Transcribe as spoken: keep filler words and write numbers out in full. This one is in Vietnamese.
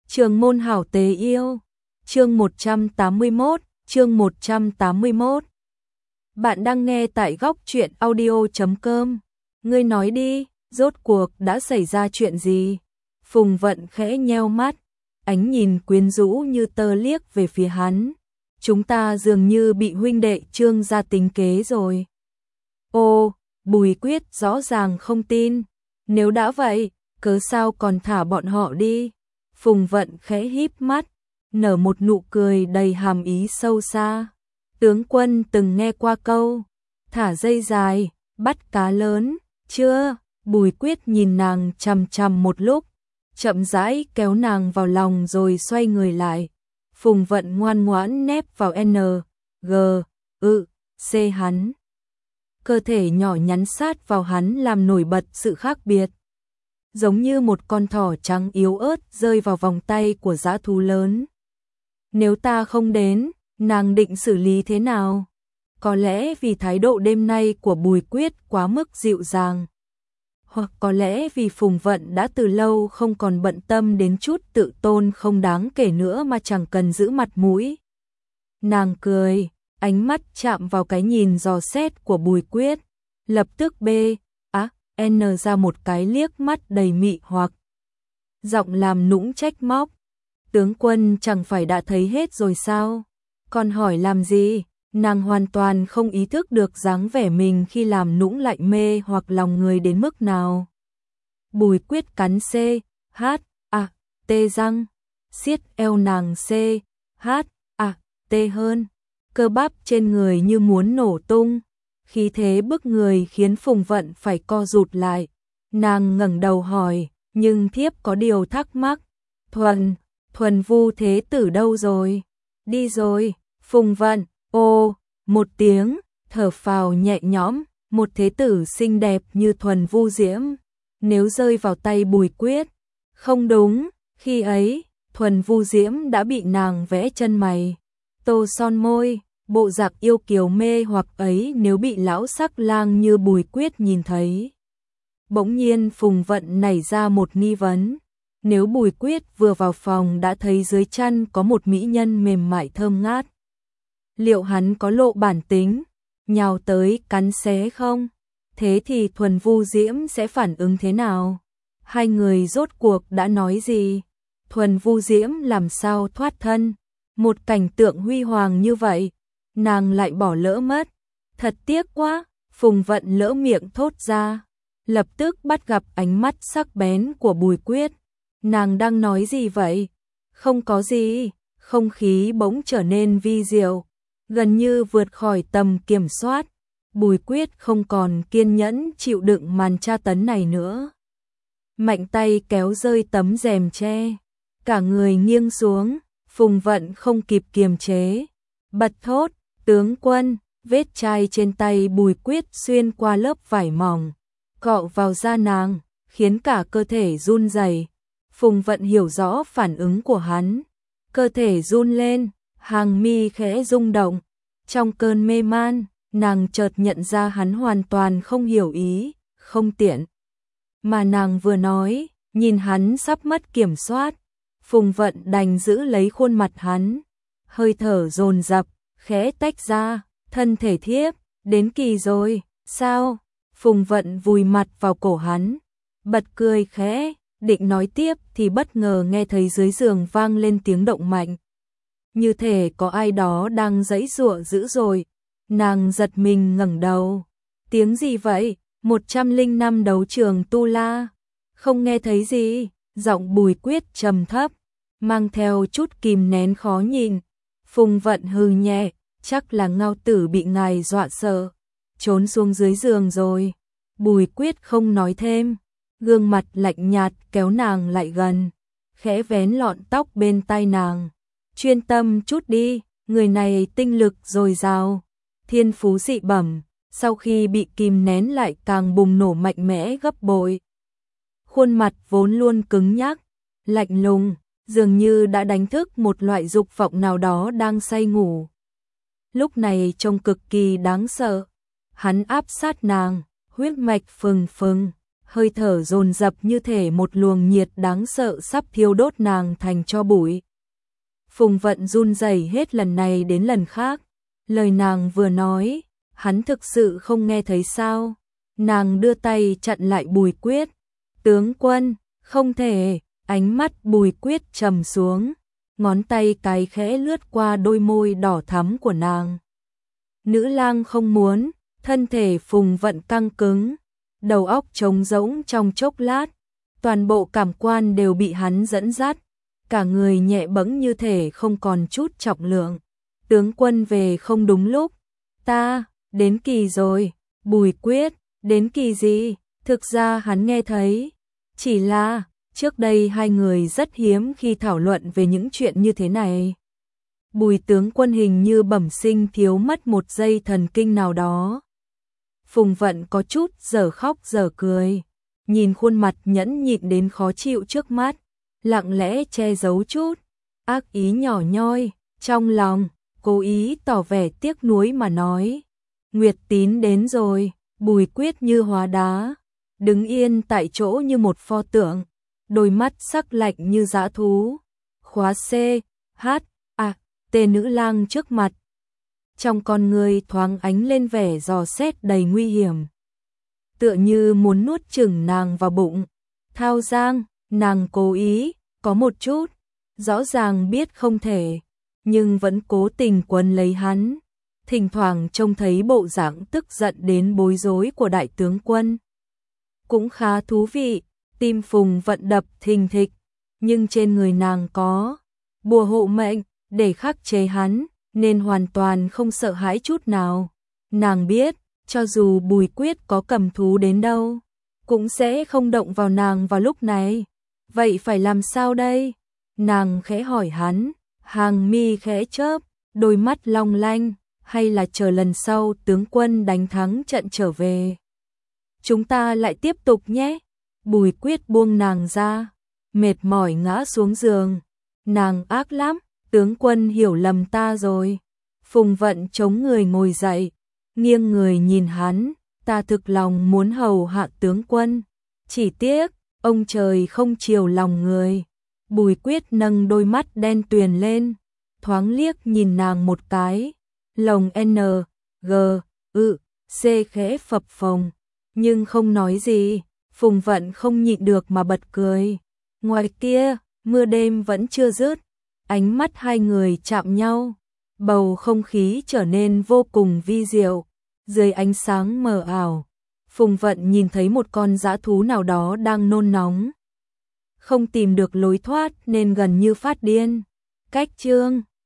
Trường môn hảo tế yêu. Chương một trăm tám mươi mốt, chương một trăm tám mươi mốt. Bạn đang nghe tại góc truyện audio chấm com. Ngươi nói đi, rốt cuộc đã xảy ra chuyện gì? Phùng Vận khẽ nheo mắt, ánh nhìn quyến rũ như tơ liếc về phía hắn. Chúng ta dường như bị huynh đệ Trương gia tính kế rồi. Ô, Bùi Quyết rõ ràng không tin. Nếu đã vậy, cớ sao còn thả bọn họ đi? Phùng Vận khẽ híp mắt, nở một nụ cười đầy hàm ý sâu xa. Tướng quân từng nghe qua câu, thả dây dài, bắt cá lớn, chưa? Bùi Quyết nhìn nàng chằm chằm một lúc, chậm rãi kéo nàng vào lòng rồi xoay người lại. Phùng Vận ngoan ngoãn nép vào N, G, ư, C hắn. Cơ thể nhỏ nhắn sát vào hắn làm nổi bật sự khác biệt. Giống như một con thỏ trắng yếu ớt rơi vào vòng tay của dã thú lớn. Nếu ta không đến, nàng định xử lý thế nào? Có lẽ vì thái độ đêm nay của Bùi Quyết quá mức dịu dàng. Hoặc có lẽ vì Phùng Vận đã từ lâu không còn bận tâm đến chút tự tôn không đáng kể nữa mà chẳng cần giữ mặt mũi. Nàng cười, ánh mắt chạm vào cái nhìn dò xét của Bùi Quyết, lập tức B, á, N ra một cái liếc mắt đầy mị hoặc. Giọng làm nũng trách móc, tướng quân chẳng phải đã thấy hết rồi sao? Còn hỏi làm gì? Nàng hoàn toàn không ý thức được dáng vẻ mình khi làm nũng lại mê hoặc lòng người đến mức nào. Bùi Quyết cắn C, H, A, T răng, siết eo nàng C, H, A, T hơn. Cơ bắp trên người như muốn nổ tung, khí thế bức người khiến Phùng Vận phải co rụt lại. Nàng ngẩng đầu hỏi, nhưng thiếp có điều thắc mắc. Thuần, Thuần Vu Thế Tử đâu rồi? Đi rồi. Phùng Vận, ô, một tiếng, thở phào nhẹ nhõm, một thế tử xinh đẹp như Thuần Vu Diễm. Nếu rơi vào tay Bùi Quyết, không đúng, khi ấy, Thuần Vu Diễm đã bị nàng vẽ chân mày, tô son môi, bộ dạng yêu kiều mê hoặc ấy nếu bị lão sắc lang như Bùi Quyết nhìn thấy. Bỗng nhiên Phùng Vận nảy ra một nghi vấn, nếu Bùi Quyết vừa vào phòng đã thấy dưới chăn có một mỹ nhân mềm mại thơm ngát, liệu hắn có lộ bản tính, nhào tới cắn xé không? Thế thì Thuần Vu Diễm sẽ phản ứng thế nào? Hai người rốt cuộc đã nói gì? Thuần Vu Diễm làm sao thoát thân? Một cảnh tượng huy hoàng như vậy, nàng lại bỏ lỡ mất. Thật tiếc quá, Phùng Vận lỡ miệng thốt ra, lập tức bắt gặp ánh mắt sắc bén của Bùi Quyết. Nàng đang nói gì vậy? Không có gì, không khí bỗng trở nên vi diệu, gần như vượt khỏi tầm kiểm soát. Bùi Quyết không còn kiên nhẫn chịu đựng màn tra tấn này nữa. Mạnh tay kéo rơi tấm rèm che, cả người nghiêng xuống, Phùng Vận không kịp kiềm chế, bật thốt, tướng quân. Vết chai trên tay Bùi Quyết xuyên qua lớp vải mỏng, cọ vào da nàng, khiến cả cơ thể run rẩy. Phùng Vận hiểu rõ phản ứng của hắn, cơ thể run lên, hàng mi khẽ rung động. Trong cơn mê man, nàng chợt nhận ra hắn hoàn toàn không hiểu ý, không tiện mà nàng vừa nói. Nhìn hắn sắp mất kiểm soát, Phùng Vận đành giữ lấy khuôn mặt hắn, hơi thở dồn dập, khẽ tách ra. Thân thể thiếp, đến kỳ rồi, sao? Phùng Vận vùi mặt vào cổ hắn, bật cười khẽ, định nói tiếp thì bất ngờ nghe thấy dưới giường vang lên tiếng động mạnh. Như thể có ai đó đang giãy giụa dữ dội. Nàng giật mình ngẩng đầu. Tiếng gì vậy? một trăm lẻ năm đấu trường Tu La. Không nghe thấy gì, giọng Bùi Quyết trầm thấp, mang theo chút kìm nén khó nhìn. Phùng Vận hừ nhẹ, chắc là Ngao Tử bị ngài dọa sợ, trốn xuống dưới giường rồi. Bùi Quyết không nói thêm, gương mặt lạnh nhạt kéo nàng lại gần, khẽ vén lọn tóc bên tai nàng. Chuyên tâm chút đi, người này tinh lực dồi dào, thiên phú dị bẩm, sau khi bị kìm nén lại càng bùng nổ mạnh mẽ gấp bội. Khuôn mặt vốn luôn cứng nhắc, lạnh lùng, dường như đã đánh thức một loại dục vọng nào đó đang say ngủ. Lúc này trông cực kỳ đáng sợ. Hắn áp sát nàng, huyết mạch phừng phừng, hơi thở dồn dập như thể một luồng nhiệt đáng sợ sắp thiêu đốt nàng thành tro bụi. Phùng Vận run rẩy hết lần này đến lần khác, lời nàng vừa nói, hắn thực sự không nghe thấy sao? Nàng đưa tay chặn lại Bùi Quyết. Tướng quân, không thể, ánh mắt Bùi Quyết trầm xuống, ngón tay cái khẽ lướt qua đôi môi đỏ thắm của nàng. Nữ lang không muốn, thân thể Phùng Vận căng cứng, đầu óc trống rỗng trong chốc lát, toàn bộ cảm quan đều bị hắn dẫn dắt, cả người nhẹ bẫng như thể không còn chút trọng lượng. Tướng quân về không đúng lúc, ta, đến kỳ rồi, Bùi Quyết, đến kỳ gì? Thực ra hắn nghe thấy, chỉ là, trước đây hai người rất hiếm khi thảo luận về những chuyện như thế này. Bùi tướng quân hình như bẩm sinh thiếu mất một giây thần kinh nào đó. Phùng Vận có chút giờ khóc giờ cười, nhìn khuôn mặt nhẫn nhịn đến khó chịu trước mắt, lặng lẽ che giấu chút ác ý nhỏ nhoi trong lòng, cố ý tỏ vẻ tiếc nuối mà nói. Nguyệt Tín đến rồi. Bùi Quyết như hóa đá, đứng yên tại chỗ như một pho tượng, đôi mắt sắc lạnh như dã thú. Khóa C, H, A, T nữ lang trước mặt. Trong con người thoáng ánh lên vẻ dò xét đầy nguy hiểm. Tựa như muốn nuốt chửng nàng vào bụng. Thao Giang, nàng cố ý, có một chút, rõ ràng biết không thể, nhưng vẫn cố tình quấn lấy hắn. Thỉnh thoảng trông thấy bộ dạng tức giận đến bối rối của đại tướng quân. Cũng khá thú vị, tim Phùng Vận đập thình thịch, nhưng trên người nàng có bùa hộ mệnh để khắc chế hắn, nên hoàn toàn không sợ hãi chút nào. Nàng biết, cho dù Bùi Quyết có cầm thú đến đâu, cũng sẽ không động vào nàng vào lúc này. Vậy phải làm sao đây? Nàng khẽ hỏi hắn, hàng mi khẽ chớp, đôi mắt long lanh. Hay là chờ lần sau tướng quân đánh thắng trận trở về, chúng ta lại tiếp tục nhé. Bùi Quyết buông nàng ra, mệt mỏi ngã xuống giường. Nàng ác lắm, tướng quân hiểu lầm ta rồi. Phùng Vận chống người ngồi dậy, nghiêng người nhìn hắn, ta thực lòng muốn hầu hạ tướng quân, chỉ tiếc ông trời không chiều lòng người. Bùi Quyết nâng đôi mắt đen tuyền lên, thoáng liếc nhìn nàng một cái. Lồng N, G, ư, C khẽ phập phồng, nhưng không nói gì. Phùng Vận không nhịn được mà bật cười. Ngoài kia, mưa đêm vẫn chưa dứt, ánh mắt hai người chạm nhau, bầu không khí trở nên vô cùng vi diệu. Dưới ánh sáng mờ ảo, Phùng Vận nhìn thấy một con dã thú nào đó đang nôn nóng, không tìm được lối thoát nên gần như phát điên. Cách chương